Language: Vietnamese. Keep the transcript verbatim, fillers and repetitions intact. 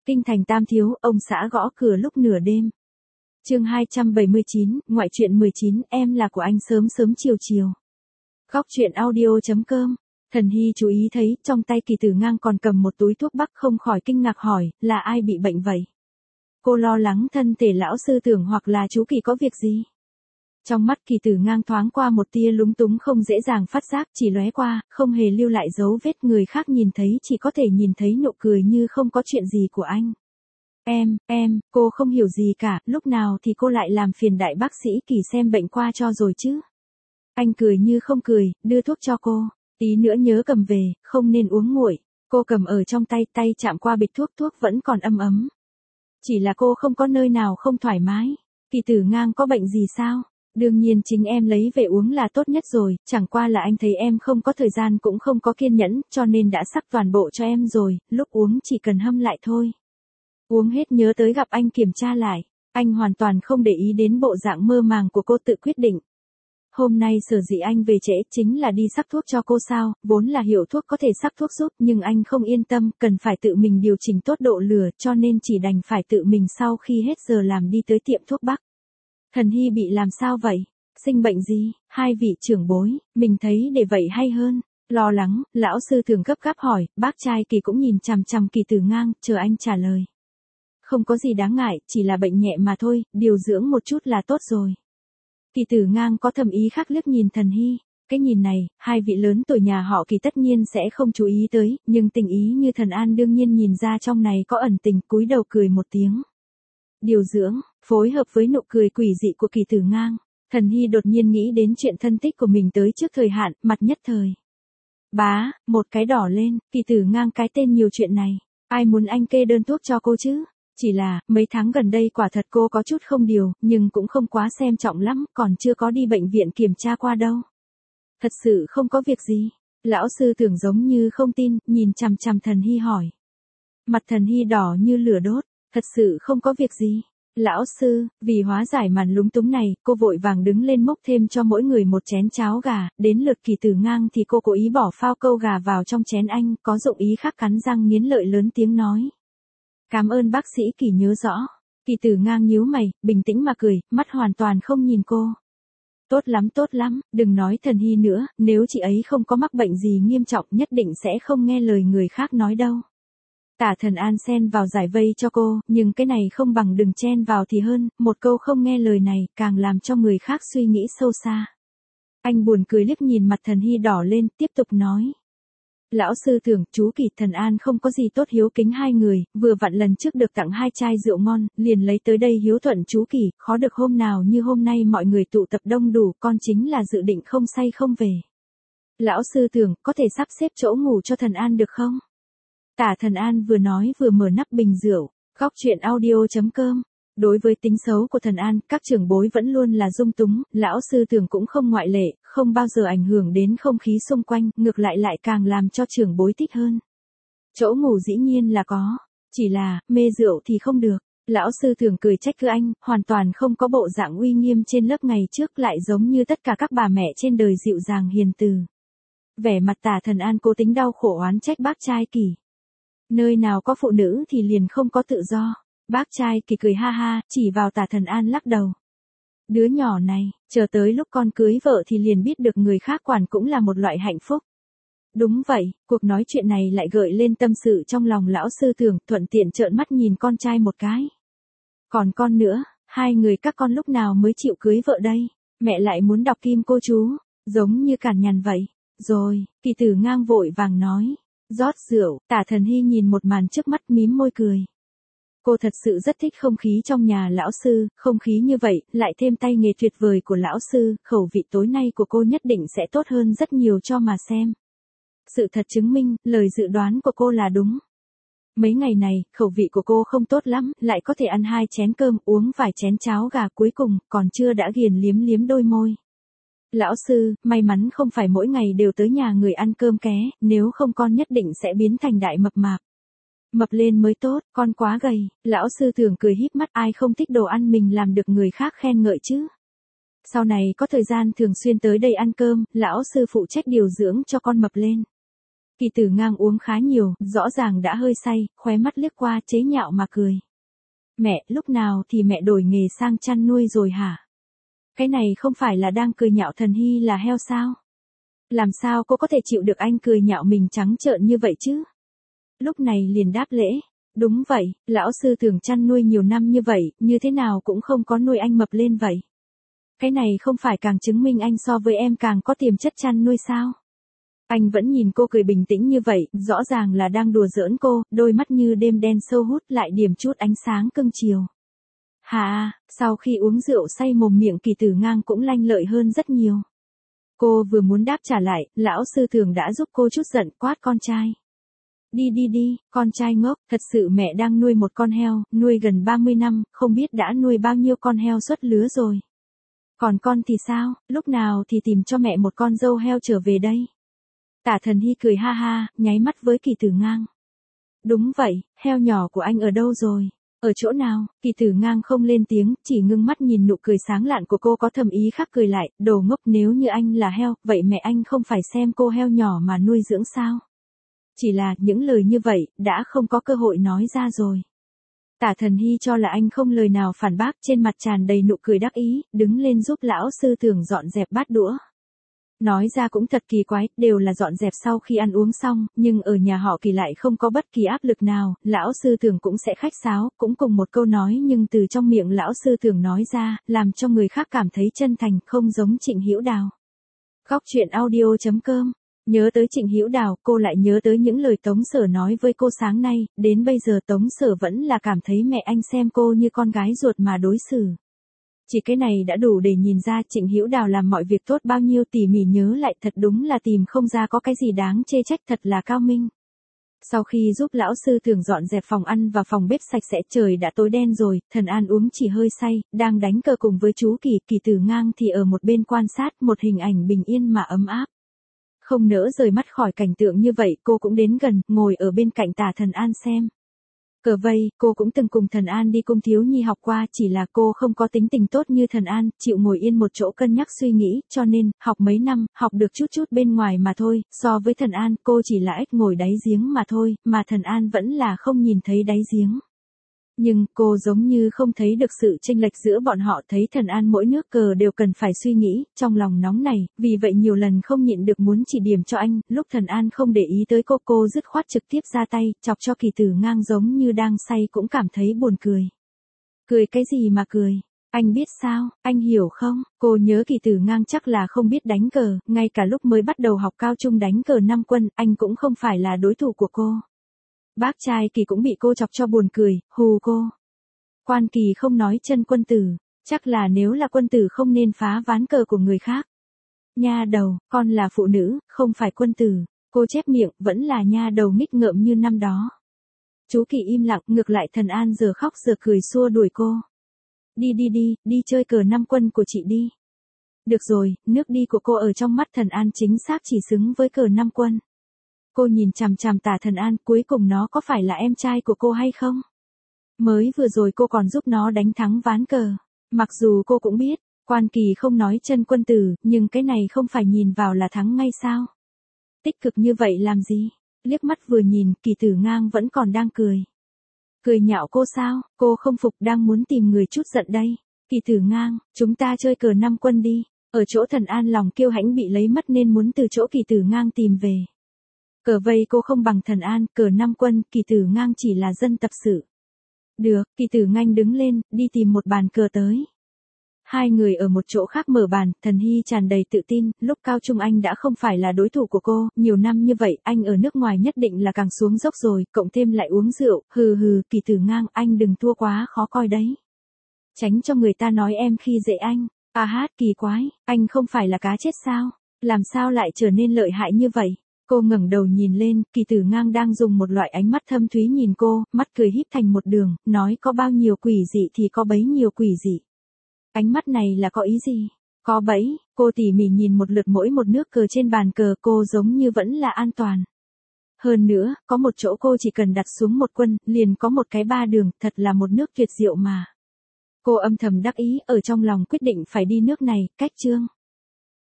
Kinh thành Tam Thiếu, ông xã gõ cửa lúc nửa đêm. Chương hai trăm bảy mươi chín, ngoại truyện mười chín, em là của anh sớm sớm chiều chiều. Góc truyện audio chấm com. Thần Hy chú ý thấy trong tay Kỳ Tử Ngang còn cầm một túi thuốc bắc, không khỏi kinh ngạc hỏi, là ai bị bệnh vậy? Cô lo lắng thân thể lão sư tưởng hoặc là chú Kỳ có việc gì? Trong mắt Kỳ Tử Ngang thoáng qua một tia lúng túng không dễ dàng phát giác, chỉ lóe qua, không hề lưu lại dấu vết, người khác nhìn thấy chỉ có thể nhìn thấy nụ cười như không có chuyện gì của anh. Em, em, cô không hiểu gì cả, lúc nào thì cô lại làm phiền đại bác sĩ Kỳ xem bệnh qua cho rồi chứ? Anh cười như không cười, đưa thuốc cho cô, tí nữa nhớ cầm về, không nên uống nguội. Cô cầm ở trong tay, tay chạm qua bịch thuốc, thuốc vẫn còn ấm ấm. Chỉ là cô không có nơi nào không thoải mái. Kỳ Tử Ngang có bệnh gì sao? Đương nhiên chính em lấy về uống là tốt nhất rồi, chẳng qua là anh thấy em không có thời gian cũng không có kiên nhẫn, cho nên đã sắc toàn bộ cho em rồi, lúc uống chỉ cần hâm lại thôi. Uống hết nhớ tới gặp anh kiểm tra lại. Anh hoàn toàn không để ý đến bộ dạng mơ màng của cô, tự quyết định. Hôm nay sở dĩ anh về trễ chính là đi sắc thuốc cho cô sao, vốn là hiệu thuốc có thể sắc thuốc giúp, nhưng anh không yên tâm, cần phải tự mình điều chỉnh tốt độ lửa, cho nên chỉ đành phải tự mình sau khi hết giờ làm đi tới tiệm thuốc bắc. Thần Hy bị làm sao vậy? Sinh bệnh gì? Hai vị trưởng bối, mình thấy để vậy hay hơn. Lo lắng, lão sư thường gấp gáp hỏi, bác trai Kỳ cũng nhìn chằm chằm Kỳ Tử Ngang, chờ anh trả lời. Không có gì đáng ngại, chỉ là bệnh nhẹ mà thôi, điều dưỡng một chút là tốt rồi. Kỳ Tử Ngang có thầm ý khác liếc nhìn Thần Hy. Cái nhìn này, hai vị lớn tuổi nhà họ Kỳ tất nhiên sẽ không chú ý tới, nhưng tình ý như Thần An đương nhiên nhìn ra trong này có ẩn tình, cúi đầu cười một tiếng. Điều dưỡng, phối hợp với nụ cười quỷ dị của Kỳ Tử Ngang, Thần Hy đột nhiên nghĩ đến chuyện thân tích của mình tới trước thời hạn, mặt nhất thời. Bá, một cái đỏ lên, Kỳ Tử Ngang cái tên nhiều chuyện này, ai muốn anh kê đơn thuốc cho cô chứ? Chỉ là, mấy tháng gần đây quả thật cô có chút không điều, nhưng cũng không quá xem trọng lắm, còn chưa có đi bệnh viện kiểm tra qua đâu. Thật sự không có việc gì. Lão sư tưởng giống như không tin, nhìn chằm chằm Thần Hy hỏi. Mặt Thần Hy đỏ như lửa đốt, thật sự không có việc gì. Lão sư, vì hóa giải màn lúng túng này, cô vội vàng đứng lên múc thêm cho mỗi người một chén cháo gà, đến lượt Kỳ Tử Ngang thì cô cố ý bỏ phao câu gà vào trong chén anh, có dụng ý khác cắn răng nghiến lợi lớn tiếng nói. Cảm ơn bác sĩ Kỳ nhớ rõ. Kỳ Tử Ngang nhíu mày, bình tĩnh mà cười, mắt hoàn toàn không nhìn cô. Tốt lắm tốt lắm, đừng nói Thần Hy nữa, nếu chị ấy không có mắc bệnh gì nghiêm trọng nhất định sẽ không nghe lời người khác nói đâu. Tả Thần An xen vào giải vây cho cô, nhưng cái này không bằng đừng chen vào thì hơn, một câu không nghe lời này càng làm cho người khác suy nghĩ sâu xa. Anh buồn cười liếc nhìn mặt Thần Hy đỏ lên, tiếp tục nói. Lão sư tưởng, chú Kỳ Thần An không có gì tốt hiếu kính hai người, vừa vặn lần trước được tặng hai chai rượu ngon, liền lấy tới đây hiếu thuận chú Kỳ, khó được hôm nào như hôm nay mọi người tụ tập đông đủ, con chính là dự định không say không về. Lão sư tưởng, có thể sắp xếp chỗ ngủ cho Thần An được không? Tả Thần An vừa nói vừa mở nắp bình rượu, góc truyện audio chấm com. Đối với tính xấu của Thần An, các trưởng bối vẫn luôn là dung túng, lão sư tưởng cũng không ngoại lệ, không bao giờ ảnh hưởng đến không khí xung quanh, ngược lại lại càng làm cho trưởng bối thích hơn. Chỗ ngủ dĩ nhiên là có, chỉ là, mê rượu thì không được. Lão sư tưởng cười trách cứ anh, hoàn toàn không có bộ dạng uy nghiêm trên lớp ngày trước, lại giống như tất cả các bà mẹ trên đời dịu dàng hiền từ. Vẻ mặt Tả Thần An cố tính đau khổ oán trách bác trai Kỳ. Nơi nào có phụ nữ thì liền không có tự do. Bác trai Kỳ cười ha ha, chỉ vào Tả Thần An lắc đầu. Đứa nhỏ này, chờ tới lúc con cưới vợ thì liền biết được người khác quản cũng là một loại hạnh phúc. Đúng vậy, cuộc nói chuyện này lại gợi lên tâm sự trong lòng lão sư tưởng, thuận tiện trợn mắt nhìn con trai một cái. Còn con nữa, hai người các con lúc nào mới chịu cưới vợ đây? Mẹ lại muốn đọc kim cô chú, giống như cản nhằn vậy. Rồi, Kỳ Tử Ngang vội vàng nói. Rót rượu, Tả Thần Hy nhìn một màn trước mắt mím môi cười. Cô thật sự rất thích không khí trong nhà lão sư, không khí như vậy, lại thêm tay nghề tuyệt vời của lão sư, khẩu vị tối nay của cô nhất định sẽ tốt hơn rất nhiều cho mà xem. Sự thật chứng minh, lời dự đoán của cô là đúng. Mấy ngày này, khẩu vị của cô không tốt lắm, lại có thể ăn hai chén cơm, uống vài chén cháo gà, cuối cùng, còn chưa đã ghiền liếm liếm đôi môi. Lão sư, may mắn không phải mỗi ngày đều tới nhà người ăn cơm ké, nếu không con nhất định sẽ biến thành đại mập mạp. Mập lên mới tốt, con quá gầy. Lão sư thường cười híp mắt, ai không thích đồ ăn mình làm được người khác khen ngợi chứ. Sau này có thời gian thường xuyên tới đây ăn cơm, lão sư phụ trách điều dưỡng cho con mập lên. Kỳ Tử Ngang uống khá nhiều, rõ ràng đã hơi say, khóe mắt liếc qua chế nhạo mà cười. Mẹ, lúc nào thì mẹ đổi nghề sang chăn nuôi rồi hả? Cái này không phải là đang cười nhạo Thần Hy là heo sao? Làm sao cô có thể chịu được anh cười nhạo mình trắng trợn như vậy chứ? Lúc này liền đáp lễ. Đúng vậy, lão sư tưởng chăn nuôi nhiều năm như vậy, như thế nào cũng không có nuôi anh mập lên vậy. Cái này không phải càng chứng minh anh so với em càng có tiềm chất chăn nuôi sao? Anh vẫn nhìn cô cười bình tĩnh như vậy, rõ ràng là đang đùa giỡn cô, đôi mắt như đêm đen sâu hút lại điểm chút ánh sáng cưng chiều. Hà, sau khi uống rượu say mồm miệng Kỳ Tử Ngang cũng lanh lợi hơn rất nhiều. Cô vừa muốn đáp trả lại, lão sư thường đã giúp cô chút giận quát con trai. Đi đi đi, con trai ngốc, thật sự mẹ đang nuôi một con heo, nuôi gần ba mươi năm, không biết đã nuôi bao nhiêu con heo xuất lứa rồi. Còn con thì sao, lúc nào thì tìm cho mẹ một con dâu heo trở về đây? Tả Thần Hy cười ha ha, nháy mắt với Kỳ Tử Ngang. Đúng vậy, heo nhỏ của anh ở đâu rồi? Ở chỗ nào? Kỳ Tử Ngang không lên tiếng, chỉ ngưng mắt nhìn nụ cười sáng lạn của cô có thầm ý khác cười lại, đồ ngốc, nếu như anh là heo, vậy mẹ anh không phải xem cô heo nhỏ mà nuôi dưỡng sao? Chỉ là, những lời như vậy, đã không có cơ hội nói ra rồi. Tả Thần Hy cho là anh không lời nào phản bác, trên mặt tràn đầy nụ cười đắc ý, đứng lên giúp lão sư tưởng dọn dẹp bát đũa. Nói ra cũng thật kỳ quái, đều là dọn dẹp sau khi ăn uống xong, nhưng ở nhà họ Kỳ lại không có bất kỳ áp lực nào, lão sư tưởng cũng sẽ khách sáo, cũng cùng một câu nói nhưng từ trong miệng lão sư tưởng nói ra, làm cho người khác cảm thấy chân thành, không giống Trịnh Hữu Đào. Góc truyện audio chấm com. Nhớ tới Trịnh Hữu Đào, cô lại nhớ tới những lời Tống Sở nói với cô sáng nay, đến bây giờ Tống Sở vẫn là cảm thấy mẹ anh xem cô như con gái ruột mà đối xử. Chỉ cái này đã đủ để nhìn ra Trịnh Hữu Đào làm mọi việc tốt bao nhiêu, tỉ mỉ nhớ lại thật đúng là tìm không ra có cái gì đáng chê trách, thật là cao minh. Sau khi giúp lão sư thường dọn dẹp phòng ăn và phòng bếp sạch sẽ, trời đã tối đen rồi, Thần An uống chỉ hơi say, đang đánh cờ cùng với chú Kỳ, Kỳ Tử Ngang thì ở một bên quan sát, một hình ảnh bình yên mà ấm áp. Không nỡ rời mắt khỏi cảnh tượng như vậy, cô cũng đến gần, ngồi ở bên cạnh Tả Thần An xem. Cờ vây, cô cũng từng cùng Thần An đi cung thiếu nhi học qua, chỉ là cô không có tính tình tốt như Thần An, chịu ngồi yên một chỗ cân nhắc suy nghĩ, cho nên, học mấy năm, học được chút chút bên ngoài mà thôi, so với Thần An, cô chỉ là ếch ngồi đáy giếng mà thôi, mà Thần An vẫn là không nhìn thấy đáy giếng. Nhưng, cô giống như không thấy được sự chênh lệch giữa bọn họ, thấy Thần An mỗi nước cờ đều cần phải suy nghĩ, trong lòng nóng này, vì vậy nhiều lần không nhịn được muốn chỉ điểm cho anh, lúc Thần An không để ý tới cô, cô dứt khoát trực tiếp ra tay, chọc cho Kỳ Tử Ngang giống như đang say cũng cảm thấy buồn cười. Cười cái gì mà cười? Anh biết sao, anh hiểu không? Cô nhớ Kỳ Tử Ngang chắc là không biết đánh cờ, ngay cả lúc mới bắt đầu học cao trung đánh cờ năm quân, anh cũng không phải là đối thủ của cô. Bác trai Kỳ cũng bị cô chọc cho buồn cười, hù cô. Quan Kỳ không nói chân quân tử, chắc là nếu là quân tử không nên phá ván cờ của người khác. Nha đầu, con là phụ nữ, không phải quân tử. Cô chép miệng, vẫn là nha đầu nghịch ngợm như năm đó. Chú Kỳ im lặng, ngược lại Thần An giờ khóc giờ cười xua đuổi cô. Đi đi đi, đi chơi cờ năm quân của chị đi. Được rồi, nước đi của cô ở trong mắt Thần An chính xác chỉ xứng với cờ năm quân. Cô nhìn chằm chằm Tả Thần An, cuối cùng nó có phải là em trai của cô hay không? Mới vừa rồi cô còn giúp nó đánh thắng ván cờ. Mặc dù cô cũng biết, Quan Kỳ không nói chân quân tử, nhưng cái này không phải nhìn vào là thắng ngay sao? Tích cực như vậy làm gì? Liếc mắt vừa nhìn, Kỳ Tử Ngang vẫn còn đang cười. Cười nhạo cô sao? Cô không phục, đang muốn tìm người chút giận đây. Kỳ Tử Ngang, chúng ta chơi cờ năm quân đi. Ở chỗ Thần An lòng kiêu hãnh bị lấy mất nên muốn từ chỗ Kỳ Tử Ngang tìm về. Cờ vây cô không bằng Thần An, cờ năm quân, Kỳ Tử Ngang chỉ là dân tập sự. Được, Kỳ Tử Ngang đứng lên, đi tìm một bàn cờ tới. Hai người ở một chỗ khác mở bàn, Thần Hy tràn đầy tự tin, lúc cao trung anh đã không phải là đối thủ của cô, nhiều năm như vậy, anh ở nước ngoài nhất định là càng xuống dốc rồi, cộng thêm lại uống rượu, hừ hừ, Kỳ Tử Ngang, anh đừng thua quá khó coi đấy. Tránh cho người ta nói em khi dễ anh, à hát kỳ quái, anh không phải là cá chết sao, làm sao lại trở nên lợi hại như vậy. Cô ngẩng đầu nhìn lên, Kỳ Tử Ngang đang dùng một loại ánh mắt thâm thúy nhìn cô, mắt cười híp thành một đường, nói có bao nhiêu quỷ dị thì có bấy nhiêu quỷ dị. Ánh mắt này là có ý gì? Có bẫy, cô tỉ mỉ nhìn một lượt mỗi một nước cờ trên bàn cờ, cô giống như vẫn là an toàn. Hơn nữa, có một chỗ cô chỉ cần đặt xuống một quân, liền có một cái ba đường, thật là một nước tuyệt diệu mà. Cô âm thầm đắc ý, ở trong lòng quyết định phải đi nước này, cách chương.